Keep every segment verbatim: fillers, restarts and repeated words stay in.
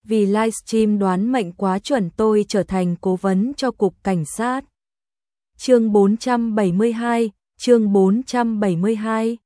vì livestream đoán mệnh quá chuẩn tôi trở thành cố vấn cho cục cảnh sát. Chương bốn trăm bảy mươi hai, chương bốn trăm bảy mươi hai.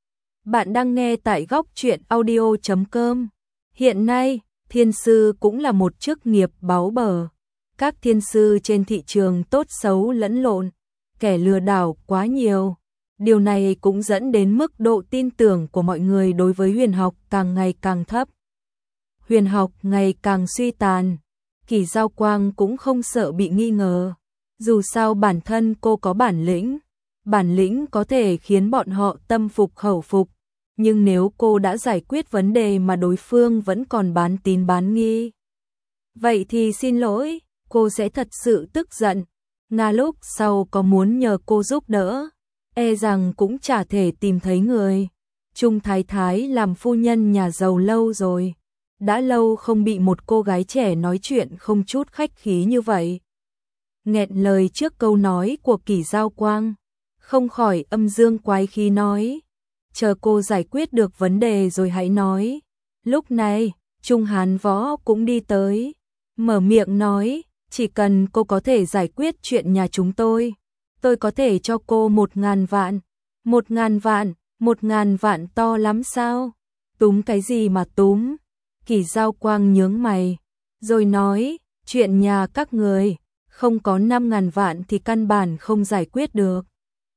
Bạn đang nghe tại góc truyện audio chấm com. Hiện nay, thiên sư cũng là một chức nghiệp báu bở. Các thiên sư trên thị trường tốt xấu lẫn lộn, kẻ lừa đảo quá nhiều. Điều này cũng dẫn đến mức độ tin tưởng của mọi người đối với huyền học càng ngày càng thấp. Huyền học ngày càng suy tàn, Kỳ Giao Quang cũng không sợ bị nghi ngờ. Dù sao bản thân cô có bản lĩnh, bản lĩnh có thể khiến bọn họ tâm phục khẩu phục. Nhưng nếu cô đã giải quyết vấn đề mà đối phương vẫn còn bán tín bán nghi, vậy thì xin lỗi, cô sẽ thật sự tức giận. Nga lúc sau có muốn nhờ cô giúp đỡ, e rằng cũng chả thể tìm thấy người. Trung Thái Thái làm phu nhân nhà giàu lâu rồi, đã lâu không bị một cô gái trẻ nói chuyện không chút khách khí như vậy. Nghẹn lời trước câu nói của Kỳ Giao Quang, không khỏi âm dương quái khí nói, chờ cô giải quyết được vấn đề rồi hãy nói. Lúc này, Trung Hán Võ cũng đi tới, mở miệng nói, chỉ cần cô có thể giải quyết chuyện nhà chúng tôi, tôi có thể cho cô một ngàn vạn. Một ngàn vạn, một ngàn vạn to lắm sao? Túm cái gì mà túm? Kỳ Giao Quang nhướng mày, rồi nói, chuyện nhà các người, không có năm ngàn vạn thì căn bản không giải quyết được.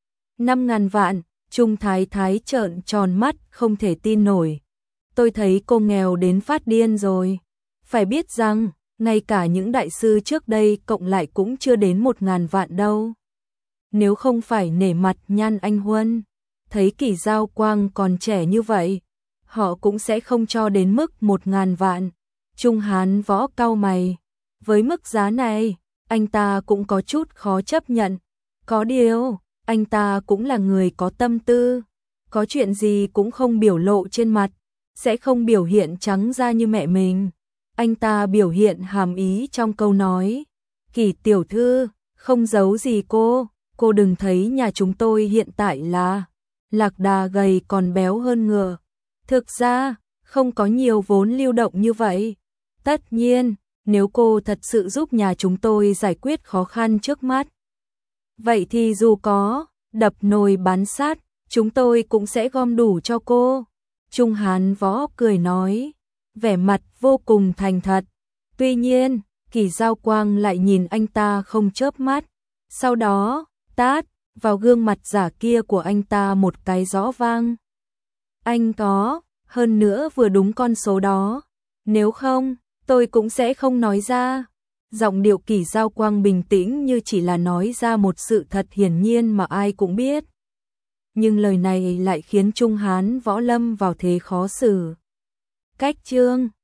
Năm ngàn vạn, Trung Thái Thái trợn tròn mắt không thể tin nổi. Tôi thấy cô nghèo đến phát điên rồi. Phải biết rằng, ngay cả những đại sư trước đây cộng lại cũng chưa đến một ngàn vạn đâu. Nếu không phải nể mặt Nhan Anh Huân, thấy Kỳ Giao Quang còn trẻ như vậy, họ cũng sẽ không cho đến mức một ngàn vạn. Trung Hán Võ cau mày, với mức giá này, anh ta cũng có chút khó chấp nhận. Có điều, anh ta cũng là người có tâm tư, có chuyện gì cũng không biểu lộ trên mặt, sẽ không biểu hiện trắng ra như mẹ mình. Anh ta biểu hiện hàm ý trong câu nói, Kỳ tiểu thư, không giấu gì cô, cô đừng thấy nhà chúng tôi hiện tại là lạc đà gầy còn béo hơn ngựa. Thực ra, không có nhiều vốn lưu động như vậy. Tất nhiên, nếu cô thật sự giúp nhà chúng tôi giải quyết khó khăn trước mắt, vậy thì dù có đập nồi bán sát, chúng tôi cũng sẽ gom đủ cho cô. Trung Hán Võ cười nói, vẻ mặt vô cùng thành thật. Tuy nhiên, Kỳ Giao Quang lại nhìn anh ta không chớp mắt, sau đó tát vào gương mặt giả kia của anh ta một cái rõ vang. Anh có, hơn nữa vừa đúng con số đó, nếu không, tôi cũng sẽ không nói ra. Giọng điệu Kỳ Giao Quang bình tĩnh như chỉ là nói ra một sự thật hiển nhiên mà ai cũng biết. Nhưng lời này lại khiến Trung Hán Võ lâm vào thế khó xử. Cách chương